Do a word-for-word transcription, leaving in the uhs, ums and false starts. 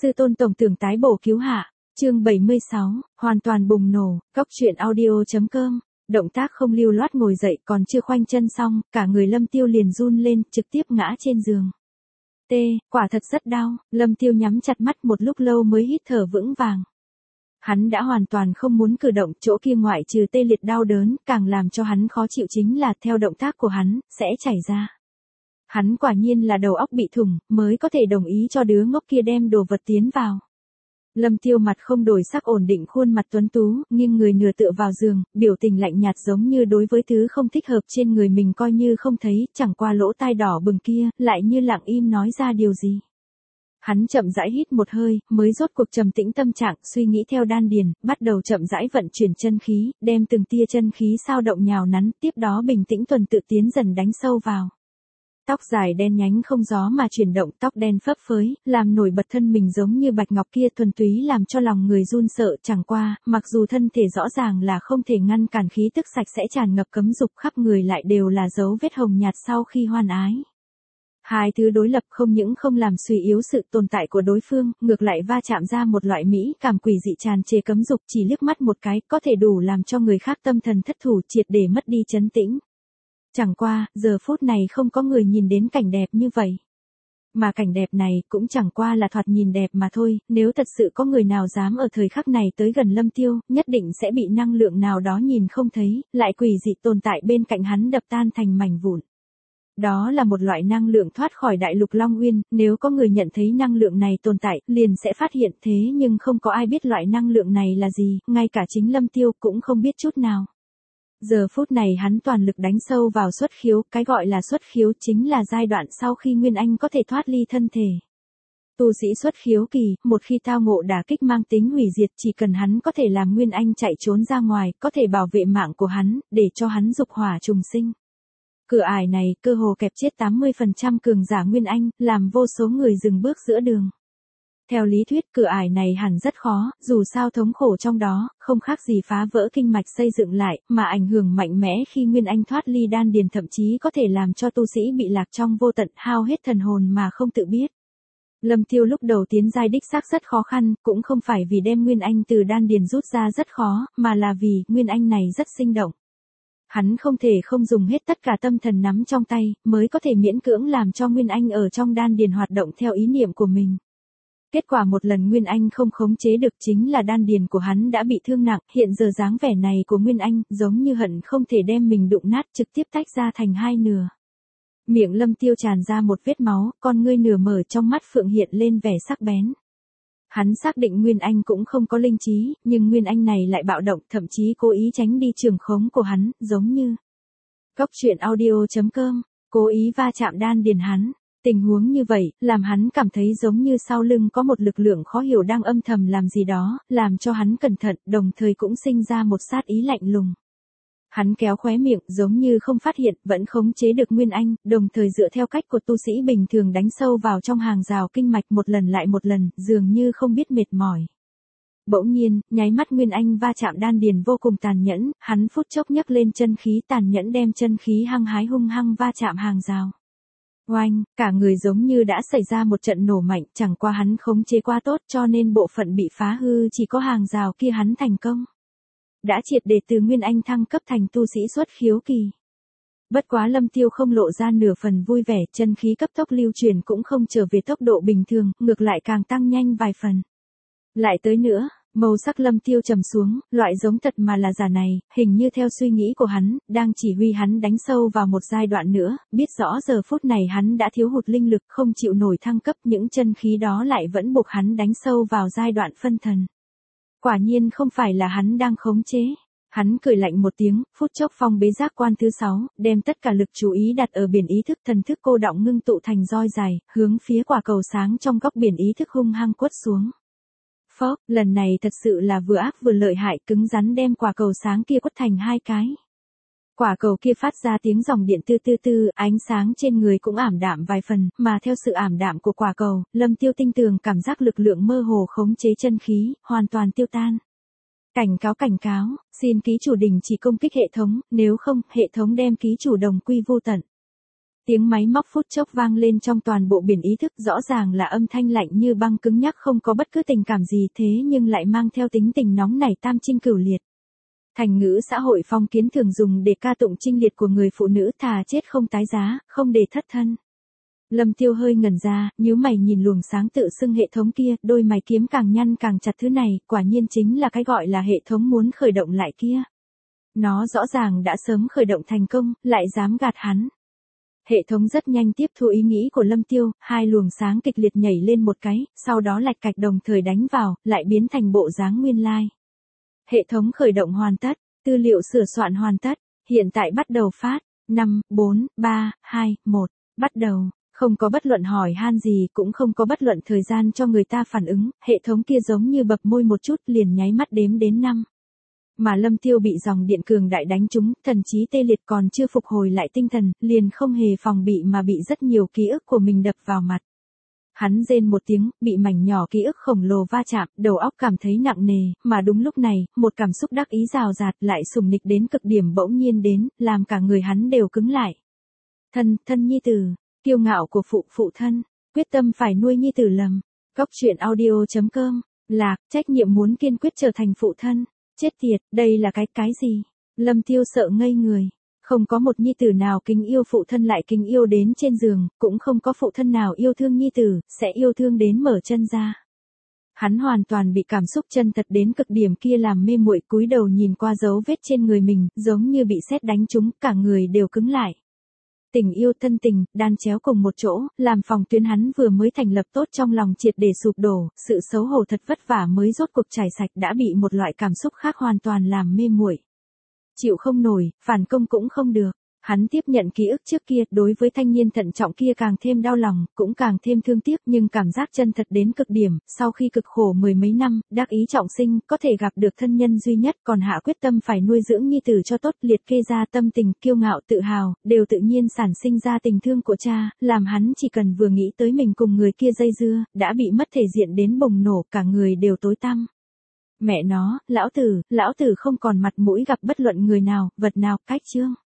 Sư tôn tổng tưởng tái bổ cứu hạ, chương bảy mươi sáu, hoàn toàn bùng nổ, góc truyện audio.com. Động tác không lưu loát ngồi dậy còn chưa khoanh chân xong, cả người Lâm Tiêu liền run lên, trực tiếp ngã trên giường. T, quả thật rất đau, Lâm Tiêu nhắm chặt mắt một lúc lâu mới hít thở vững vàng. Hắn đã hoàn toàn không muốn cử động, chỗ kia ngoại trừ tê liệt đau đớn, càng làm cho hắn khó chịu chính là theo động tác của hắn, sẽ chảy ra. Hắn quả nhiên là đầu óc bị thủng, mới có thể đồng ý cho đứa ngốc kia đem đồ vật tiến vào. Lâm Tiêu mặt không đổi sắc ổn định khuôn mặt tuấn tú, nghiêng người nửa tựa vào giường, biểu tình lạnh nhạt giống như đối với thứ không thích hợp trên người mình coi như không thấy, chẳng qua lỗ tai đỏ bừng kia, lại như lặng im nói ra điều gì. Hắn chậm rãi hít một hơi, mới rốt cuộc trầm tĩnh tâm trạng, suy nghĩ theo đan điền, bắt đầu chậm rãi vận chuyển chân khí, đem từng tia chân khí sao động nhào nắn, tiếp đó bình tĩnh tuần tự tiến dần đánh sâu vào. Tóc dài đen nhánh không gió mà chuyển động, tóc đen phấp phới, làm nổi bật thân mình giống như bạch ngọc kia thuần túy làm cho lòng người run sợ, chẳng qua, mặc dù thân thể rõ ràng là không thể ngăn cản khí tức sạch sẽ tràn ngập cấm dục, khắp người lại đều là dấu vết hồng nhạt sau khi hoan ái. Hai thứ đối lập không những không làm suy yếu sự tồn tại của đối phương, ngược lại va chạm ra một loại mỹ cảm quỷ dị tràn trề cấm dục, chỉ liếc mắt một cái, có thể đủ làm cho người khác tâm thần thất thủ, triệt để mất đi trấn tĩnh. Chẳng qua, giờ phút này không có người nhìn đến cảnh đẹp như vậy. Mà cảnh đẹp này cũng chẳng qua là thoạt nhìn đẹp mà thôi, nếu thật sự có người nào dám ở thời khắc này tới gần Lâm Tiêu, nhất định sẽ bị năng lượng nào đó nhìn không thấy, lại quỷ dị tồn tại bên cạnh hắn đập tan thành mảnh vụn. Đó là một loại năng lượng thoát khỏi đại lục Long Uyên, nếu có người nhận thấy năng lượng này tồn tại, liền sẽ phát hiện, thế nhưng không có ai biết loại năng lượng này là gì, ngay cả chính Lâm Tiêu cũng không biết chút nào. Giờ phút này hắn toàn lực đánh sâu vào xuất khiếu, cái gọi là xuất khiếu chính là giai đoạn sau khi Nguyên Anh có thể thoát ly thân thể. Tu sĩ xuất khiếu kỳ, một khi tao ngộ đả kích mang tính hủy diệt, chỉ cần hắn có thể làm Nguyên Anh chạy trốn ra ngoài, có thể bảo vệ mạng của hắn, để cho hắn dục hỏa trùng sinh. Cửa ải này, cơ hồ kẹp chết tám mươi phần trăm cường giả Nguyên Anh, làm vô số người dừng bước giữa đường. Theo lý thuyết, cửa ải này hẳn rất khó, dù sao thống khổ trong đó, không khác gì phá vỡ kinh mạch xây dựng lại, mà ảnh hưởng mạnh mẽ khi Nguyên Anh thoát ly đan điền, thậm chí có thể làm cho tu sĩ bị lạc trong vô tận, hao hết thần hồn mà không tự biết. Lâm Tiêu lúc đầu tiến giai đích xác rất khó khăn, cũng không phải vì đem Nguyên Anh từ đan điền rút ra rất khó, mà là vì Nguyên Anh này rất sinh động. Hắn không thể không dùng hết tất cả tâm thần nắm trong tay, mới có thể miễn cưỡng làm cho Nguyên Anh ở trong đan điền hoạt động theo ý niệm của mình. Kết quả một lần Nguyên Anh không khống chế được chính là đan điền của hắn đã bị thương nặng, hiện giờ dáng vẻ này của Nguyên Anh giống như hận không thể đem mình đụng nát, trực tiếp tách ra thành hai nửa. Miệng Lâm Tiêu tràn ra một vết máu, con ngươi nửa mở trong mắt phượng hiện lên vẻ sắc bén. Hắn xác định Nguyên Anh cũng không có linh trí, nhưng Nguyên Anh này lại bạo động, thậm chí cố ý tránh đi trường khống của hắn, giống như góc truyện audio.com, cố ý va chạm đan điền hắn. Tình huống như vậy, làm hắn cảm thấy giống như sau lưng có một lực lượng khó hiểu đang âm thầm làm gì đó, làm cho hắn cẩn thận, đồng thời cũng sinh ra một sát ý lạnh lùng. Hắn kéo khóe miệng, giống như không phát hiện, vẫn khống chế được Nguyên Anh, đồng thời dựa theo cách của tu sĩ bình thường đánh sâu vào trong hàng rào kinh mạch một lần lại một lần, dường như không biết mệt mỏi. Bỗng nhiên, nháy mắt Nguyên Anh va chạm đan điền vô cùng tàn nhẫn, hắn phút chốc nhấc lên chân khí tàn nhẫn đem chân khí hăng hái hung hăng va chạm hàng rào. Oanh, cả người giống như đã xảy ra một trận nổ mạnh, chẳng qua hắn khống chế quá tốt cho nên bộ phận bị phá hư chỉ có hàng rào kia hắn thành công. Đã triệt để từ Nguyên Anh thăng cấp thành tu sĩ xuất khiếu kỳ. Bất quá Lâm Tiêu không lộ ra nửa phần vui vẻ, chân khí cấp tốc lưu truyền cũng không trở về tốc độ bình thường, ngược lại càng tăng nhanh vài phần. Lại tới nữa, màu sắc Lâm Tiêu trầm xuống, loại giống thật mà là giả này, hình như theo suy nghĩ của hắn, đang chỉ huy hắn đánh sâu vào một giai đoạn nữa, biết rõ giờ phút này hắn đã thiếu hụt linh lực không chịu nổi thăng cấp, những chân khí đó lại vẫn buộc hắn đánh sâu vào giai đoạn phân thần. Quả nhiên không phải là hắn đang khống chế. Hắn cười lạnh một tiếng, phút chốc phong bế giác quan thứ sáu, đem tất cả lực chú ý đặt ở biển ý thức, thần thức cô đọng ngưng tụ thành roi dài, hướng phía quả cầu sáng trong góc biển ý thức hung hăng quất xuống. Phốc, lần này thật sự là vừa ác vừa lợi hại, cứng rắn đem quả cầu sáng kia quất thành hai cái. Quả cầu kia phát ra tiếng dòng điện tư tư tư, ánh sáng trên người cũng ảm đạm vài phần, mà theo sự ảm đạm của quả cầu, Lâm Tiêu tinh tường cảm giác lực lượng mơ hồ khống chế chân khí, hoàn toàn tiêu tan. Cảnh cáo cảnh cáo, xin ký chủ đình chỉ công kích hệ thống, nếu không, hệ thống đem ký chủ đồng quy vô tận. Tiếng máy móc phút chốc vang lên trong toàn bộ biển ý thức, rõ ràng là âm thanh lạnh như băng cứng nhắc không có bất cứ tình cảm gì thế nhưng lại mang theo tính tình nóng nảy tam chinh cửu liệt. Thành ngữ xã hội phong kiến thường dùng để ca tụng chinh liệt của người phụ nữ, thà chết không tái giá, không để thất thân. Lâm Tiêu hơi ngẩn ra, nhíu mày nhìn luồng sáng tự xưng hệ thống kia, đôi mày kiếm càng nhăn càng chặt, thứ này, quả nhiên chính là cái gọi là hệ thống muốn khởi động lại kia. Nó rõ ràng đã sớm khởi động thành công, lại dám gạt hắn. Hệ thống rất nhanh tiếp thu ý nghĩ của Lâm Tiêu, hai luồng sáng kịch liệt nhảy lên một cái, sau đó lạch cạch đồng thời đánh vào, lại biến thành bộ dáng nguyên lai. Hệ thống khởi động hoàn tất, tư liệu sửa soạn hoàn tất, hiện tại bắt đầu phát, năm, bốn, ba, hai, một, bắt đầu. Không có bất luận hỏi han gì, cũng không có bất luận thời gian cho người ta phản ứng, hệ thống kia giống như bập môi một chút liền nháy mắt đếm đến năm. Mà Lâm Tiêu bị dòng điện cường đại đánh trúng, thần trí tê liệt còn chưa phục hồi lại tinh thần, liền không hề phòng bị mà bị rất nhiều ký ức của mình đập vào mặt. Hắn rên một tiếng, bị mảnh nhỏ ký ức khổng lồ va chạm, đầu óc cảm thấy nặng nề, mà đúng lúc này, một cảm xúc đắc ý rào rạt lại sùng nịch đến cực điểm bỗng nhiên đến, làm cả người hắn đều cứng lại. Thân, thân nhi tử, kiêu ngạo của phụ phụ thân, quyết tâm phải nuôi nhi tử lầm. Góc truyện audio chấm com, lạc, trách nhiệm muốn kiên quyết trở thành phụ thân. Chết tiệt, đây là cái cái gì? Lâm Tiêu sợ ngây người. Không có một nhi tử nào kính yêu phụ thân lại kính yêu đến trên giường, cũng không có phụ thân nào yêu thương nhi tử, sẽ yêu thương đến mở chân ra. Hắn hoàn toàn bị cảm xúc chân thật đến cực điểm kia làm mê muội, cúi đầu nhìn qua dấu vết trên người mình, giống như bị sét đánh trúng, cả người đều cứng lại. Tình yêu thân tình, đan chéo cùng một chỗ, làm phòng tuyến hắn vừa mới thành lập tốt trong lòng triệt để sụp đổ, sự xấu hổ thật vất vả mới rốt cuộc chảy sạch đã bị một loại cảm xúc khác hoàn toàn làm mê muội. Chịu không nổi, phản công cũng không được. Hắn tiếp nhận ký ức trước kia, đối với thanh niên thận trọng kia càng thêm đau lòng, cũng càng thêm thương tiếc, nhưng cảm giác chân thật đến cực điểm, sau khi cực khổ mười mấy năm, đắc ý trọng sinh, có thể gặp được thân nhân duy nhất, còn hạ quyết tâm phải nuôi dưỡng nhi tử cho tốt, liệt kê ra tâm tình, kiêu ngạo, tự hào, đều tự nhiên sản sinh ra tình thương của cha, làm hắn chỉ cần vừa nghĩ tới mình cùng người kia dây dưa, đã bị mất thể diện đến bùng nổ, cả người đều tối tăm. Mẹ nó, lão tử, lão tử không còn mặt mũi gặp bất luận người nào, vật nào, cách chương.